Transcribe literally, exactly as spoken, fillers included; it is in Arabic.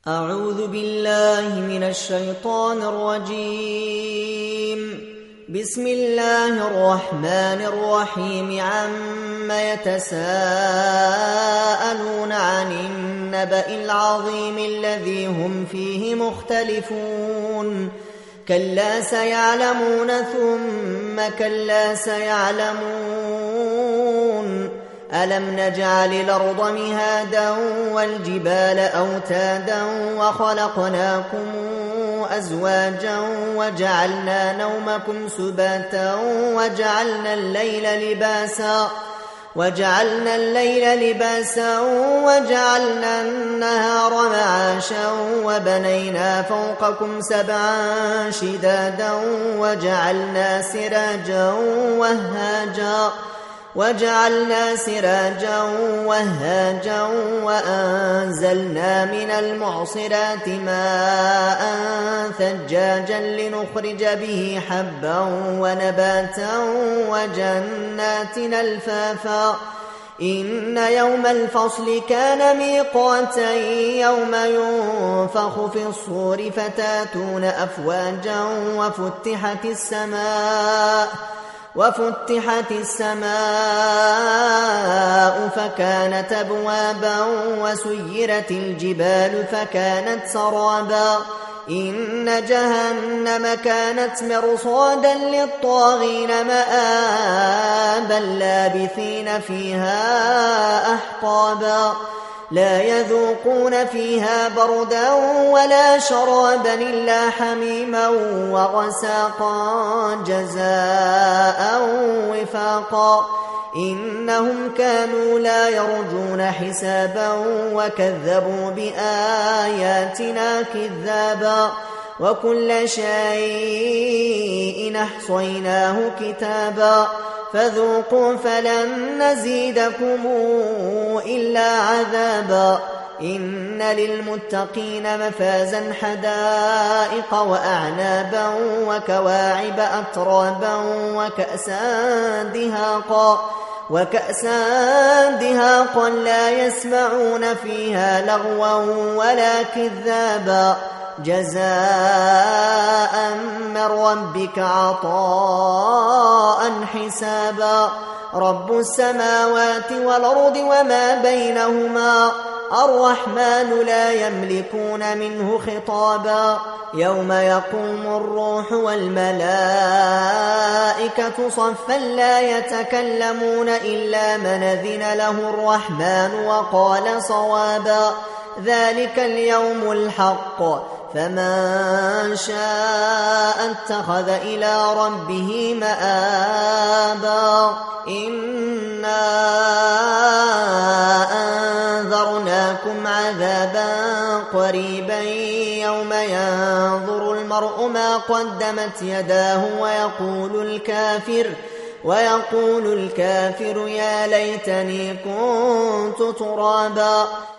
أعوذ بالله من الشيطان الرجيم. بسم الله الرحمن الرحيم. عم يتساءلون عن النبأ العظيم الذي هم فيه مختلفون. كلا سيعلمون ثم كلا سيعلمون. ألم نجعل الأرض مهادا والجبال أوتادا وخلقناكم أزواجا وجعلنا نومكم سباتا وجعلنا الليل لباسا وجعلنا الليل لباسا وجعلنا النهار معاشا وبنينا فوقكم سبعا شدادا وجعلنا سراجا وهاجا وجعلنا سراجا وهاجا وأنزلنا من المعصرات ماء ثجاجا لنخرج به حبا ونباتا وجنات ألفافا. إن يوم الفصل كان ميقاتا يوم ينفخ في الصور فتاتون أفواجا وفتحت السماء وفتحت السماء فكانت أبوابا وسيرت الجبال فكانت سرابا. إن جهنم كانت مرصادا للطاغين مآبا لابثين فيها أحقابا. لا يذوقون فيها بردا ولا شرابا إلا حميما وغساقا جزاء وفاقا. إنهم كانوا لا يرجون حسابا وكذبوا بآياتنا كذابا. وكل شيء أحصيناه كتابا. فذوقوا فلن نزيدكم إلا عذابا. إن للمتقين مفازا حدائق وأعنابا وكواعب أترابا وكأسا دهاقا وكأسا دهاقا لا يسمعون فيها لغوا ولا كذابا. جزاء من ربك عطاء حسابا. رب السماوات والأرض وما بينهما الرحمن لا يملكون منه خطابا. يوم يقوم الروح والملائكة صفا لا يتكلمون إلا من أذن له الرحمن وقال صوابا. ذلك اليوم الحق فمن شاء اتخذ إلى ربه مآبا. إنا أنذرناكم عذابا قريبا يوم ينظر المرء ما قدمت يداه ويقول الكافر ويقول الكافر يا ليتني كنت ترابا.